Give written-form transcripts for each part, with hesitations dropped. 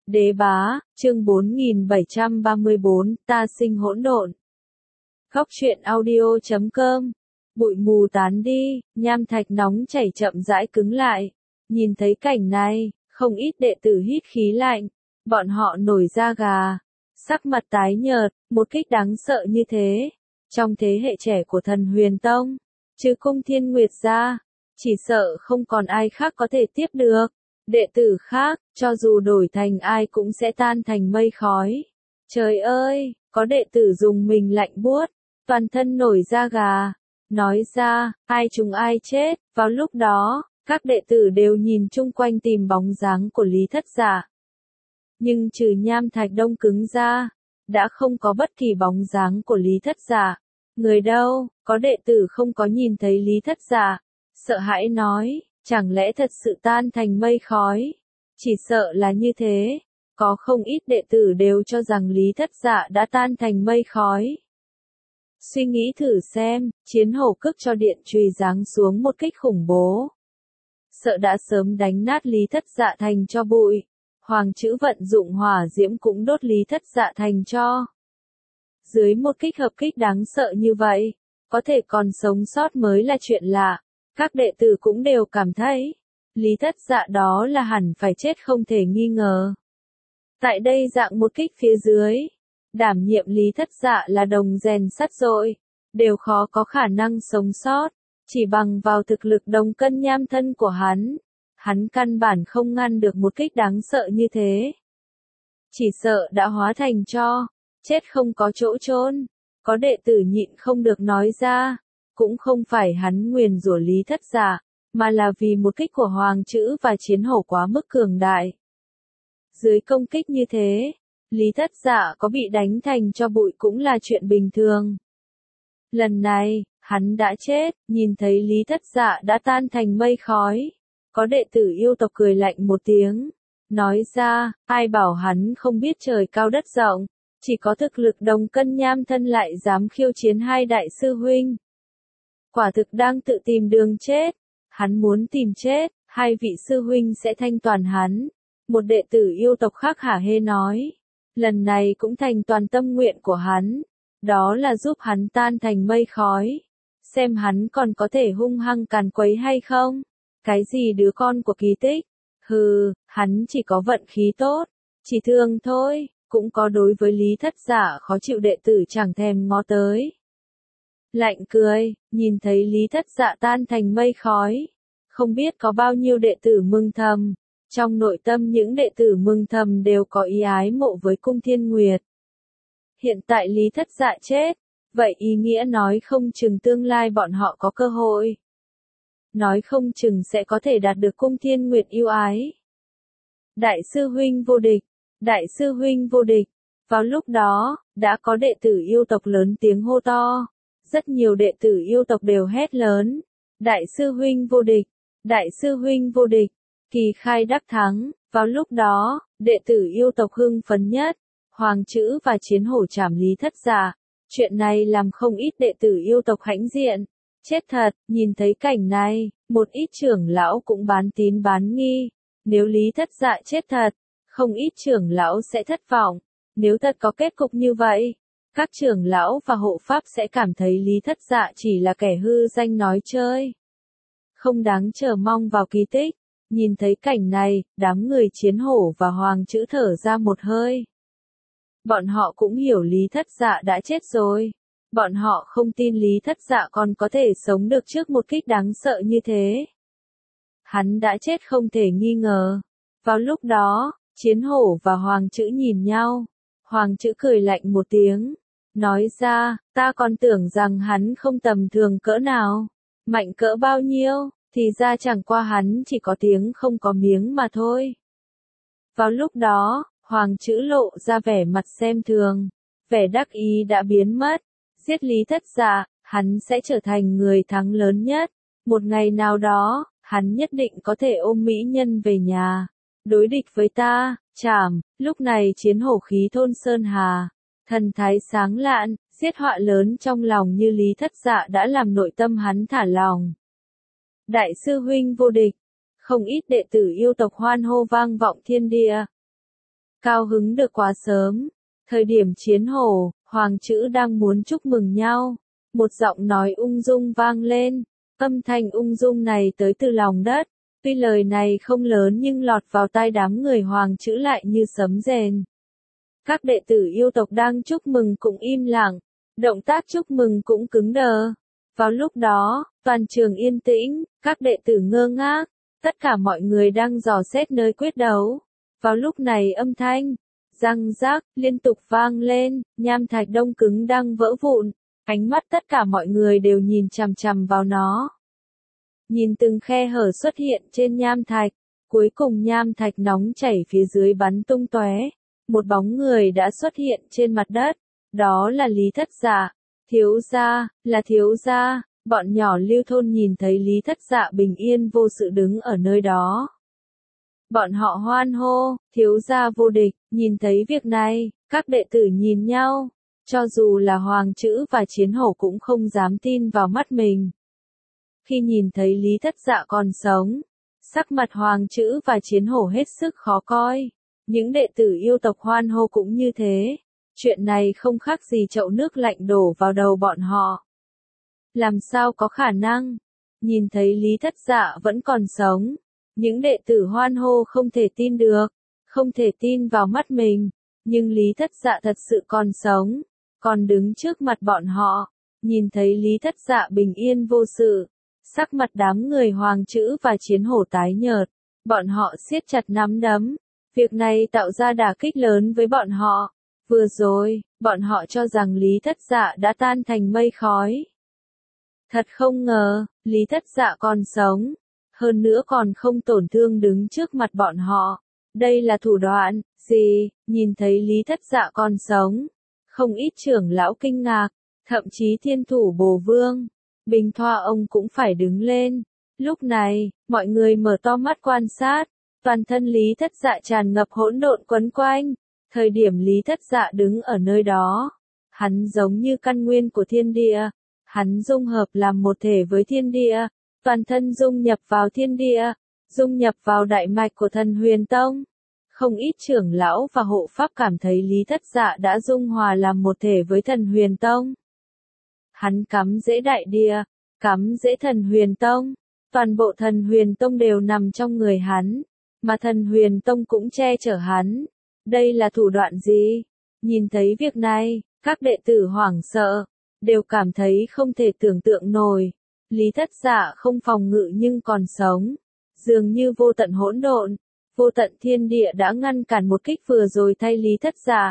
Đế bá, chương 4734, ta sinh hỗn độn. Góc truyện audio.com. Bụi mù tán đi, nham thạch nóng chảy chậm rãi cứng lại. Nhìn thấy cảnh này, không ít đệ tử hít khí lạnh, bọn họ nổi da gà, sắc mặt tái nhợt, một kích đáng sợ như thế. Trong thế hệ trẻ của Thần Huyền Tông, trừ Cung Thiên Nguyệt ra, chỉ sợ không còn ai khác có thể tiếp được. Đệ tử khác, cho dù đổi thành ai cũng sẽ tan thành mây khói. Trời ơi, có đệ tử dùng mình lạnh buốt, toàn thân nổi da gà. Nói ra, ai chúng ai chết, vào lúc đó, các đệ tử đều nhìn chung quanh tìm bóng dáng của Lý Thất Dạ. Nhưng trừ nham thạch đông cứng ra, đã không có bất kỳ bóng dáng của Lý Thất Dạ. Người đâu, có đệ tử không có nhìn thấy Lý Thất Dạ, sợ hãi nói. Chẳng lẽ thật sự tan thành mây khói? Chỉ sợ là như thế. Có không ít đệ tử đều cho rằng Lý Thất Dạ đã tan thành mây khói. Suy nghĩ thử xem, chiến hổ cước cho điện chùy giáng xuống một kích khủng bố. Sợ đã sớm đánh nát Lý Thất Dạ thành cho bụi. Hoàng chữ vận dụng hỏa diễm cũng đốt Lý Thất Dạ thành cho. Dưới một kích hợp kích đáng sợ như vậy, có thể còn sống sót mới là chuyện lạ. Các đệ tử cũng đều cảm thấy, Lý Thất Dạ đó là hẳn phải chết không thể nghi ngờ. Tại đây dạng một kích phía dưới, đảm nhiệm Lý Thất Dạ là đồng rèn sắt rồi, đều khó có khả năng sống sót, chỉ bằng vào thực lực đồng cân nham thân của hắn căn bản không ngăn được một kích đáng sợ như thế. Chỉ sợ đã hóa thành tro, chết không có chỗ chôn. Có đệ tử nhịn không được nói ra. Cũng không phải hắn nguyền rủa Lý Thất Dạ, mà là vì một kích của Hoàng chữ và chiến hổ quá mức cường đại. Dưới công kích như thế, Lý Thất Dạ có bị đánh thành cho bụi cũng là chuyện bình thường. Lần này, hắn đã chết, nhìn thấy Lý Thất Dạ đã tan thành mây khói. Có đệ tử yêu tộc cười lạnh một tiếng, nói ra, ai bảo hắn không biết trời cao đất rộng, chỉ có thực lực đồng cân nham thân lại dám khiêu chiến hai đại sư huynh. Quả thực đang tự tìm đường chết. Hắn muốn tìm chết, hai vị sư huynh sẽ thanh toàn hắn. Một đệ tử yêu tộc khác hả hê nói. Lần này cũng thành toàn tâm nguyện của hắn. Đó là giúp hắn tan thành mây khói. Xem hắn còn có thể hung hăng càn quấy hay không. Cái gì đứa con của kỳ tích? Hừ, hắn chỉ có vận khí tốt. Chỉ thương thôi, cũng có đối với Lý Thất Dạ khó chịu đệ tử chẳng thèm ngó tới. Lạnh cười, nhìn thấy Lý Thất Dạ tan thành mây khói. Không biết có bao nhiêu đệ tử mừng thầm. Trong nội tâm những đệ tử mừng thầm đều có ý ái mộ với Cung Thiên Nguyệt. Hiện tại Lý Thất Dạ chết, vậy ý nghĩa nói không chừng tương lai bọn họ có cơ hội. Nói không chừng sẽ có thể đạt được Cung Thiên Nguyệt yêu ái. Đại sư huynh vô địch, đại sư huynh vô địch. Vào lúc đó, đã có đệ tử yêu tộc lớn tiếng hô to. Rất nhiều đệ tử yêu tộc đều hét lớn. Đại sư huynh vô địch, đại sư huynh vô địch, kỳ khai đắc thắng. Vào lúc đó, đệ tử yêu tộc hưng phấn nhất. Hoàng chữ và chiến hổ trảm Lý Thất Dạ. Chuyện này làm không ít đệ tử yêu tộc hãnh diện. Chết thật, nhìn thấy cảnh này, một ít trưởng lão cũng bán tín bán nghi. Nếu Lý Thất Dạ chết thật, không ít trưởng lão sẽ thất vọng. Nếu thật có kết cục như vậy, các trưởng lão và hộ pháp sẽ cảm thấy Lý Thất Dạ chỉ là kẻ hư danh nói chơi. Không đáng chờ mong vào kỳ tích. Nhìn thấy cảnh này, đám người chiến hổ và hoàng chữ thở ra một hơi. Bọn họ cũng hiểu Lý Thất Dạ đã chết rồi. Bọn họ không tin Lý Thất Dạ còn có thể sống được trước một kích đáng sợ như thế. Hắn đã chết không thể nghi ngờ. Vào lúc đó, chiến hổ và hoàng chữ nhìn nhau. Hoàng chữ cười lạnh một tiếng. Nói ra, ta còn tưởng rằng hắn không tầm thường cỡ nào. Mạnh cỡ bao nhiêu, thì ra chẳng qua hắn chỉ có tiếng không có miếng mà thôi. Vào lúc đó, hoàng chữ lộ ra vẻ mặt xem thường. Vẻ đắc ý đã biến mất. Giết Lý Thất Dạ, hắn sẽ trở thành người thắng lớn nhất. Một ngày nào đó, hắn nhất định có thể ôm mỹ nhân về nhà. Đối địch với ta, chảm. Lúc này chiến hổ khí thôn Sơn Hà. Thần thái sáng lạn, giết họa lớn trong lòng như Lý Thất Dạ đã làm nội tâm hắn thả lòng. Đại sư huynh vô địch. Không ít đệ tử yêu tộc hoan hô vang vọng thiên địa. cao hứng được quá sớm. Thời điểm chiến hổ, hoàng chữ đang muốn chúc mừng nhau. Một giọng nói ung dung vang lên, âm thanh ung dung này tới từ lòng đất. Tuy lời này không lớn nhưng lọt vào tai đám người hoàng chữ lại như sấm rền. Các đệ tử yêu tộc đang chúc mừng cũng im lặng, động tác chúc mừng cũng cứng đờ. Vào lúc đó, toàn trường yên tĩnh, các đệ tử ngơ ngác, tất cả mọi người đang dò xét nơi quyết đấu. Vào lúc này âm thanh, răng rác, liên tục vang lên, nham thạch đông cứng đang vỡ vụn, ánh mắt tất cả mọi người đều nhìn chằm chằm vào nó. Nhìn từng khe hở xuất hiện trên nham thạch, cuối cùng nham thạch nóng chảy phía dưới bắn tung tóe. Một bóng người đã xuất hiện trên mặt đất, đó là Lý Thất Dạ. Thiếu gia, là thiếu gia. Bọn nhỏ Lưu thôn nhìn thấy Lý Thất Dạ bình yên vô sự đứng ở nơi đó. Bọn họ hoan hô, thiếu gia vô địch. Nhìn thấy việc này, các đệ tử nhìn nhau, cho dù là hoàng chữ và chiến hổ cũng không dám tin vào mắt mình. Khi nhìn thấy Lý Thất Dạ còn sống, sắc mặt hoàng chữ và chiến hổ hết sức khó coi. Những đệ tử yêu tộc hoan hô cũng như thế. Chuyện này không khác gì chậu nước lạnh đổ vào đầu bọn họ. Làm sao có khả năng? Nhìn thấy Lý Thất Dạ vẫn còn sống. Những đệ tử hoan hô không thể tin được. Không thể tin vào mắt mình. Nhưng Lý Thất Dạ thật sự còn sống. Còn đứng trước mặt bọn họ. Nhìn thấy Lý Thất Dạ bình yên vô sự. Sắc mặt đám người hoàng chữ và chiến hổ tái nhợt. Bọn họ siết chặt nắm đấm. Việc này tạo ra đả kích lớn với bọn họ. Vừa rồi, bọn họ cho rằng Lý Thất Dạ đã tan thành mây khói. Thật không ngờ, Lý Thất Dạ còn sống. Hơn nữa còn không tổn thương đứng trước mặt bọn họ. Đây là thủ đoạn, gì, nhìn thấy Lý Thất Dạ còn sống. Không ít trưởng lão kinh ngạc, thậm chí thiên thủ bồ vương. Bình Thoa ông cũng phải đứng lên. Lúc này, mọi người mở to mắt quan sát. Toàn thân Lý Thất Dạ tràn ngập hỗn độn quấn quanh. Thời điểm Lý Thất Dạ đứng ở nơi đó, hắn giống như căn nguyên của thiên địa. Hắn dung hợp làm một thể với thiên địa. Toàn thân dung nhập vào thiên địa. Dung nhập vào đại mạch của thần Huyền Tông. Không ít trưởng lão và hộ pháp cảm thấy Lý Thất Dạ đã dung hòa làm một thể với thần Huyền Tông. Hắn cắm rễ đại địa, cắm rễ thần Huyền Tông. Toàn bộ thần Huyền Tông đều nằm trong người hắn. Mà thần Huyền Tông cũng che chở hắn. Đây là thủ đoạn gì? Nhìn thấy việc này, các đệ tử hoảng sợ, đều cảm thấy không thể tưởng tượng nổi. Lý Thất Dạ không phòng ngự nhưng còn sống. Dường như vô tận hỗn độn, vô tận thiên địa đã ngăn cản một kích vừa rồi thay Lý Thất Dạ.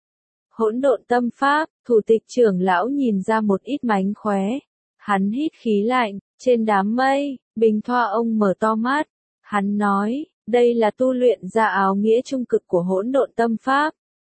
Hỗn độn tâm pháp, thủ tịch trưởng lão nhìn ra một ít mánh khóe. Hắn hít khí lạnh, trên đám mây, Bình Thoa ông mở to mắt. Hắn nói, đây là tu luyện ra áo nghĩa trung cực của hỗn độn tâm pháp.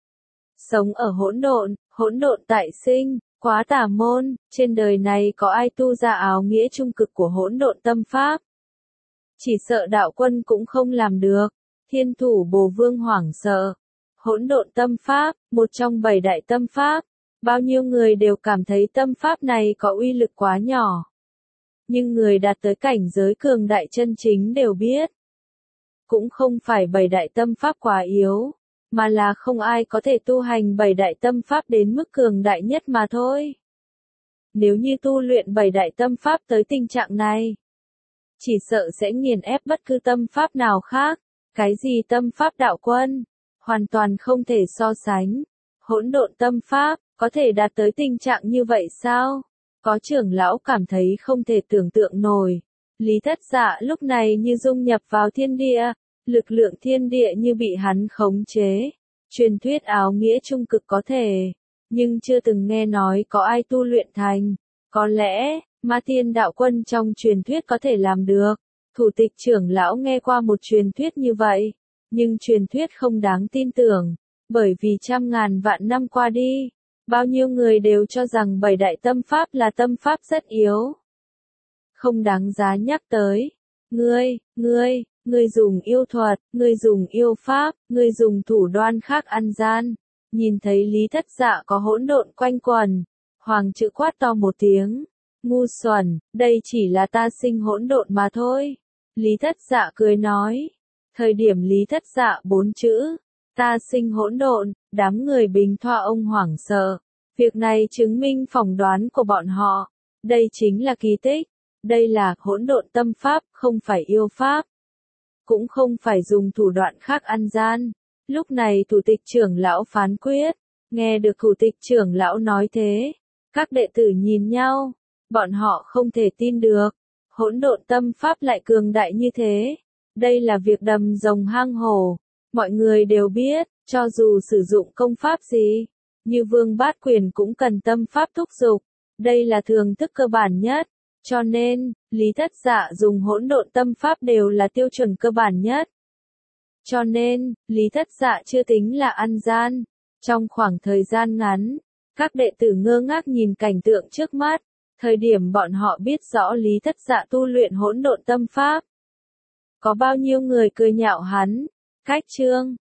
Sống ở hỗn độn tại sinh, quá tà môn, trên đời này có ai tu ra áo nghĩa trung cực của hỗn độn tâm pháp? Chỉ sợ đạo quân cũng không làm được. Thiên thủ bồ vương hoảng sợ. Hỗn độn tâm pháp, một trong 7 đại tâm pháp. Bao nhiêu người đều cảm thấy tâm pháp này có uy lực quá nhỏ. Nhưng người đạt tới cảnh giới cường đại chân chính đều biết. Cũng không phải 7 đại tâm pháp quá yếu, mà là không ai có thể tu hành 7 đại tâm pháp đến mức cường đại nhất mà thôi. Nếu như tu luyện 7 đại tâm pháp tới tình trạng này, chỉ sợ sẽ nghiền ép bất cứ tâm pháp nào khác. Cái gì tâm pháp đạo quân, hoàn toàn không thể so sánh. Hỗn độn tâm pháp, có thể đạt tới tình trạng như vậy sao? Có trưởng lão cảm thấy không thể tưởng tượng nổi. Lý Thất Dạ lúc này như dung nhập vào thiên địa, lực lượng thiên địa như bị hắn khống chế. Truyền thuyết áo nghĩa trung cực có thể, nhưng chưa từng nghe nói có ai tu luyện thành. Có lẽ, Ma Thiên đạo quân trong truyền thuyết có thể làm được. Thủ tịch trưởng lão nghe qua một truyền thuyết như vậy, nhưng truyền thuyết không đáng tin tưởng, bởi vì trăm ngàn vạn năm qua đi, bao nhiêu người đều cho rằng 7 đại tâm pháp là tâm pháp rất yếu. Không đáng giá nhắc tới. Ngươi dùng yêu thuật, ngươi dùng yêu pháp, ngươi dùng thủ đoan khác ăn gian. Nhìn thấy Lý Thất Dạ có hỗn độn quanh quần, hoàng chữ quát to một tiếng. Ngu xuẩn, đây chỉ là ta sinh hỗn độn mà thôi. Lý Thất Dạ cười nói. Thời điểm Lý Thất Dạ 4 chữ, Ta sinh hỗn độn, đám người Bình Thoa ông hoảng sợ. Việc này chứng minh phỏng đoán của bọn họ. Đây chính là kỳ tích. Đây là hỗn độn tâm pháp, không phải yêu pháp. Cũng không phải dùng thủ đoạn khác ăn gian. Lúc này thủ tịch trưởng lão phán quyết. Nghe được thủ tịch trưởng lão nói thế. Các đệ tử nhìn nhau. Bọn họ không thể tin được. Hỗn độn tâm pháp lại cường đại như thế. Đây là việc đầm rồng hang hổ. Mọi người đều biết, cho dù sử dụng công pháp gì, như Vương Bát Quyền cũng cần tâm pháp thúc dục. Đây là thường thức cơ bản nhất. Cho nên, Lý Thất Dạ dùng hỗn độn tâm pháp đều là tiêu chuẩn cơ bản nhất. Cho nên, Lý Thất Dạ chưa tính là ăn gian. Trong khoảng thời gian ngắn, các đệ tử ngơ ngác nhìn cảnh tượng trước mắt. Thời điểm bọn họ biết rõ Lý Thất Dạ tu luyện hỗn độn tâm pháp. Có bao nhiêu người cười nhạo hắn. Cách chương